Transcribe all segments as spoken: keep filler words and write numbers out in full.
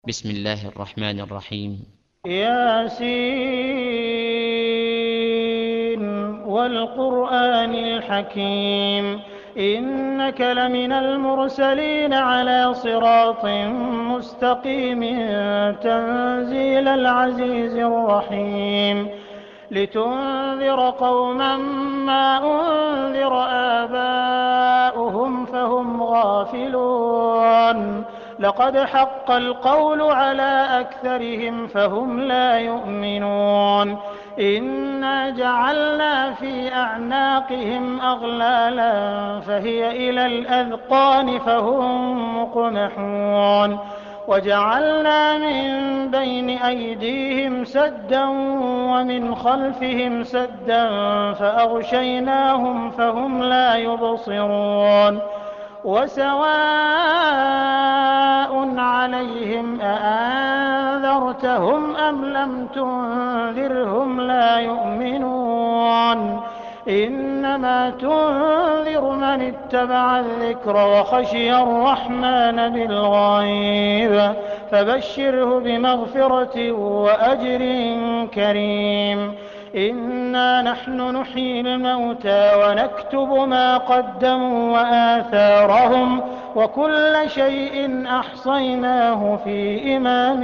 بسم الله الرحمن الرحيم. ياسين والقرآن الحكيم إنك لمن المرسلين على صراط مستقيم تنزيل العزيز الرحيم لتنذر قوما ما أنذر آباؤهم فهم غافلون لقد حق القول على أكثرهم فهم لا يؤمنون إنا جعلنا في أعناقهم أغلالا فهي إلى الأذقان فهم مقمحون وجعلنا من بين أيديهم سدا ومن خلفهم سدا فأغشيناهم فهم لا يبصرون وسواء عليهم أأنذرتهم أم لم تنذرهم لا يؤمنون إنما تنذر من اتبع الذكر وخشي الرحمن بالغيب فبشره بمغفرة وأجر كريم إنا نحن نحيي الموتى ونكتب ما قدموا وآثارهم وكل شيء أحصيناه في إمام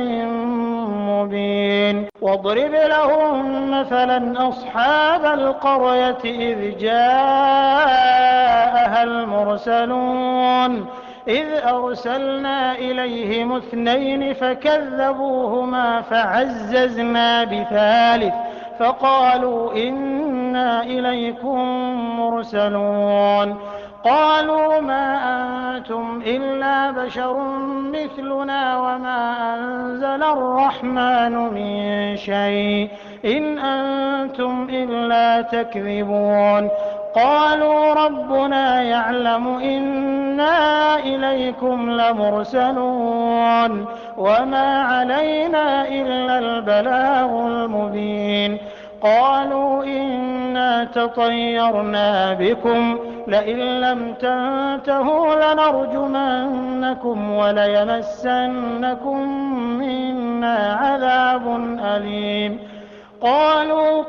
مبين واضرب لهم مثلا أصحاب القرية إذ جاءها المرسلون إذ أرسلنا إليهم اثنين فكذبوهما فعززنا بثالث فقالوا إنا إليكم مرسلون قالوا ما أنتم إلا بشر مثلنا وما أنزل الرحمن من شيء إن أنتم إلا تكذبون قالوا ربنا يعلم إنا إليكم لمرسلون وما علينا إلا البلاغ المبين قالوا إنا تطيرنا بكم لئن لم تنتهوا لنرجمنكم وليمسنكم منا عذاب أليم قالوا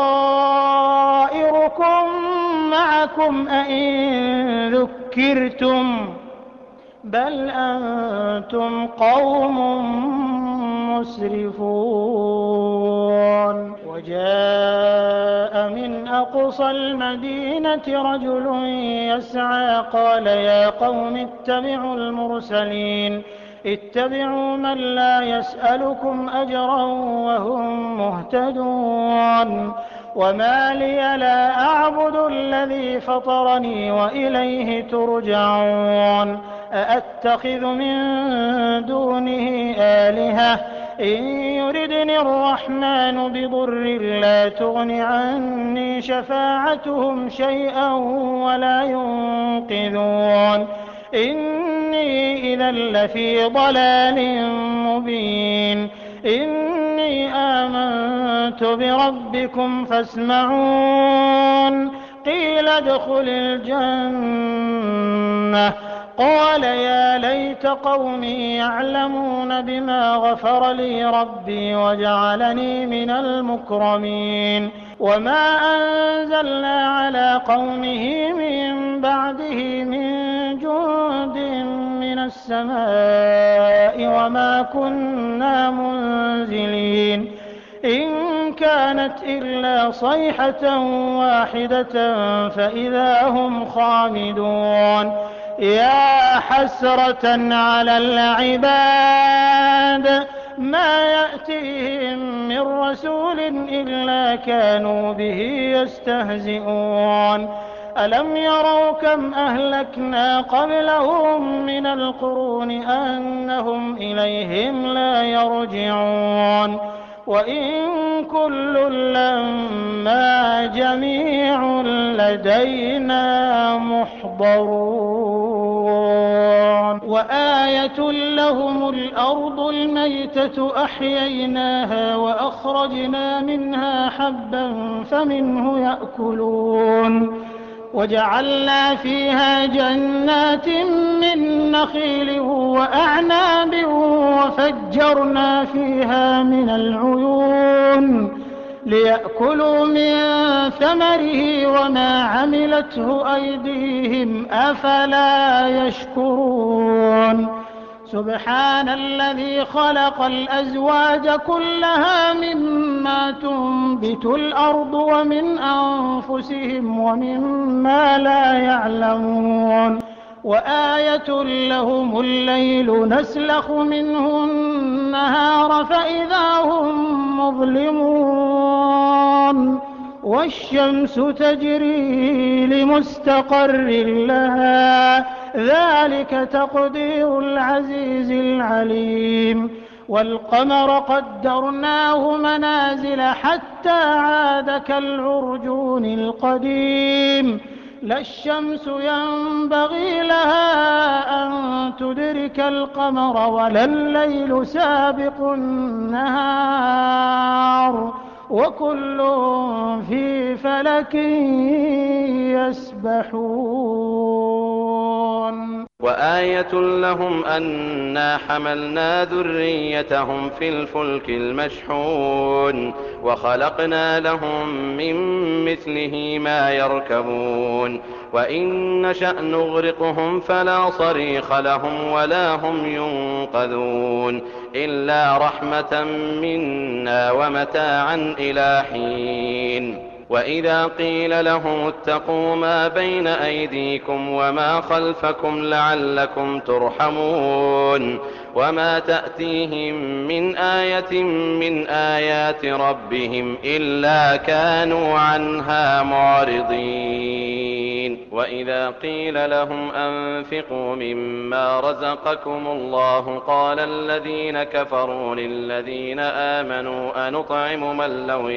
طائركم معكم أئن ذكرتم بل أنتم قوم مسرفون وجاء من أقصى المدينة رجل يسعى قال يا قوم اتبعوا المرسلين اتبعوا من لا يسألكم أجرا وهم مهتدون وما لي لا أعبد الذي فطرني وإليه ترجعون أأتخذ من دونه آلهة إن يردني الرحمن بضر لا تغن عني شفاعتهم شيئا ولا ينقذون إني إذا لفي ضلال مبين إني آمنت بربكم فاسمعون قيل ادخل الجنة قال يا ليت قومي يعلمون بما غفر لي ربي وجعلني من المكرمين وما أنزلنا على قومه من بعده من جند من السماء وما كنا منزلين إن كانت إلا صيحة واحدة فإذا هم خامدون يا حسرة على العباد ما يأتيهم من رسول إلا كانوا به يستهزئون ألم يروا كم أهلكنا قبلهم من القرون أنهم إليهم لا يرجعون وإن كل لما جميع لدينا محضرون وآية لهم الأرض الميتة أحييناها وأخرجنا منها حبا فمنه يأكلون وجعلنا فيها جنات من نخيل وأعناب وفجرنا فيها من العيون ليأكلوا من ثمره وما عملته أيديهم أفلا يشكرون سبحان الذي خلق الأزواج كلها مما تنبت الأرض ومن أنفسهم ومما لا يعلمون وآية لهم الليل نسلخ منه النهار فإذا هم مظلمون والشمس تجري لمستقر لها ذلك تقدير العزيز العليم والقمر قدرناه منازل حتى عاد كالعرجون القديم لا الشمس ينبغي لها أن تدرك القمر ولا الليل سابق النهار وكل في فلك يسبحون وآية لهم أنا حملنا ذريتهم في الفلك المشحون وخلقنا لهم من مثله ما يركبون وإن نشأ نغرقهم فلا صريخ لهم ولا هم ينقذون إلا رحمة منا ومتاعا إلى حين وإذا قيل لهم اتقوا ما بين أيديكم وما خلفكم لعلكم ترحمون وما تأتيهم من آية من آيات ربهم إلا كانوا عنها معرضين وإذا قيل لهم أنفقوا مما رزقكم الله قال الذين كفروا للذين آمنوا أنطعم من لو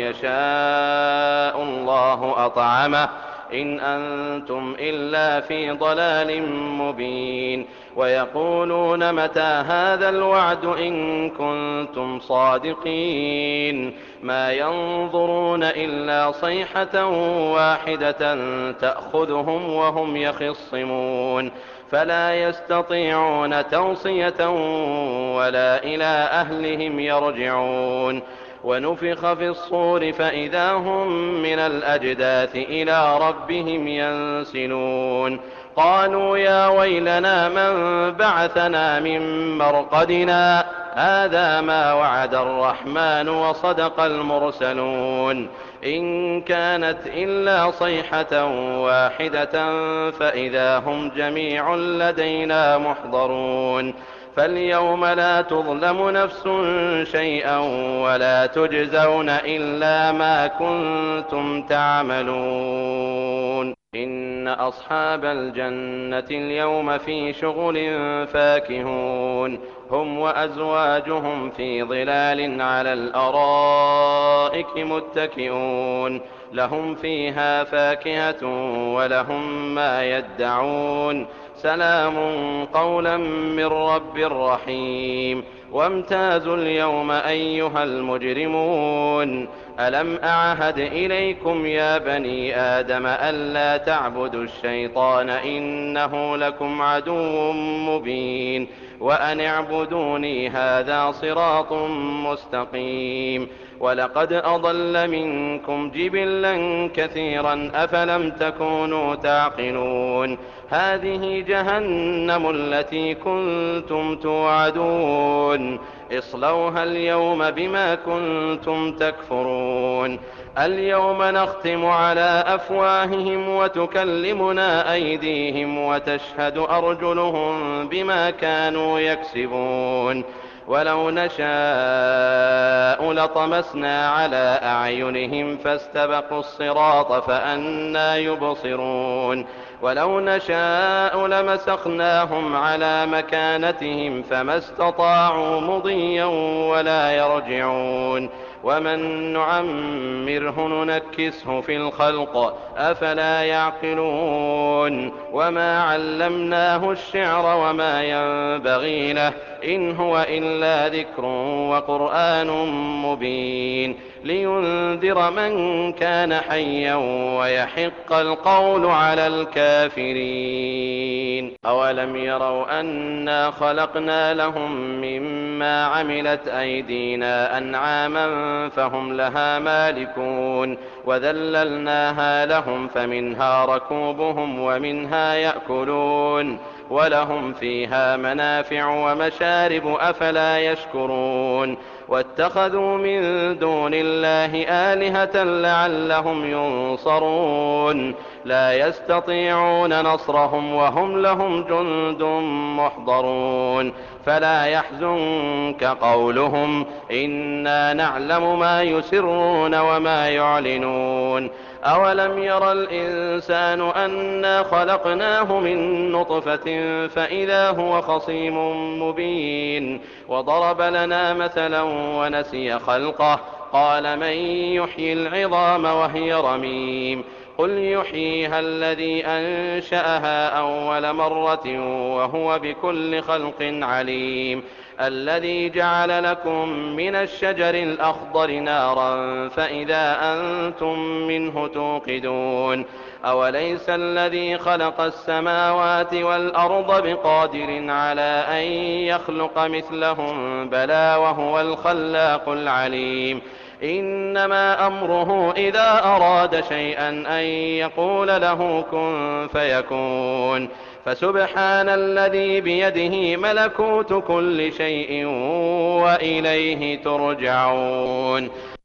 يشاء الله أطعمه إن أنتم إلا في ضلال مبين ويقولون متى هذا الوعد إن كنتم صادقين ما ينظرون إلا صيحة واحدة تأخذهم وهم يخصمون فلا يستطيعون توصية ولا إلى أهلهم يرجعون ونفخ في الصور فإذا هم من الأجداث إلى ربهم ينسلون قالوا يا ويلنا من بعثنا من مرقدنا هذا ما وعد الرحمن وصدق المرسلون إن كانت إلا صيحة واحدة فإذا هم جميع لدينا محضرون فاليوم لا تظلم نفس شيئا ولا تجزون إلا ما كنتم تعملون إن أصحاب الجنة اليوم في شغل فاكهون هم وأزواجهم في ظلال على الأرائك متكئون لهم فيها فاكهة ولهم ما يدعون سلام قولا من رب رحيم وامتازوا اليوم أيها المجرمون ألم أعهد إليكم يا بني آدم ألا تعبدوا الشيطان إنه لكم عدو مبين وأن اعبدوني هذا صراط مستقيم ولقد أضل منكم جبلا كثيرا أفلم تكونوا تعقلون هذه جهنم التي كنتم توعدون اصلوها اليوم بما كنتم تكفرون اليوم نختم على أفواههم وتكلمنا أيديهم وتشهد أرجلهم بما كانوا يكسبون ولو نشاء لطمسنا على أعينهم فاستبقوا الصراط فأنى يبصرون ولو نشاء لمسخناهم على مكانتهم فما استطاعوا مضيا ولا يرجعون ومن نعمره ننكسه في الخلق أفلا يعقلون وما علمناه الشعر وما ينبغي له إن هو إلا ذكر وقرآن مبين لينذر من كان حيا ويحق القول على الكافرين. أولم يروا أنا خلقنا لهم مما عملت أيدينا أنعاما فهم لها مالكون وذللناها لهم فمنها ركوبهم ومنها يأكلون ولهم فيها منافع ومشارب أفلا يشكرون واتخذوا من دون الله آلهة لعلهم ينصرون لا يستطيعون نصرهم وهم لهم جند محضرون فلا يحزنك قولهم إنا نعلم ما يسرون وما يعلنون. أولم ير الإنسان أنا خلقناه من نطفة فإذا هو خصيم مبين وضرب لنا مثلا ونسي خلقه قال من يحيي العظام وهي رميم قل يحييها الذي أنشأها أول مرة وهو بكل خلق عليم الذي جعل لكم من الشجر الأخضر نارا فإذا أنتم منه توقدون أوليس الذي خلق السماوات والأرض بقادر على أن يخلق مثلهم بلى وهو الخلاق العليم إنما أمره إذا أراد شيئا أن يقول له كن فيكون فسبحان الذي بيده ملكوت كل شيء وإليه ترجعون.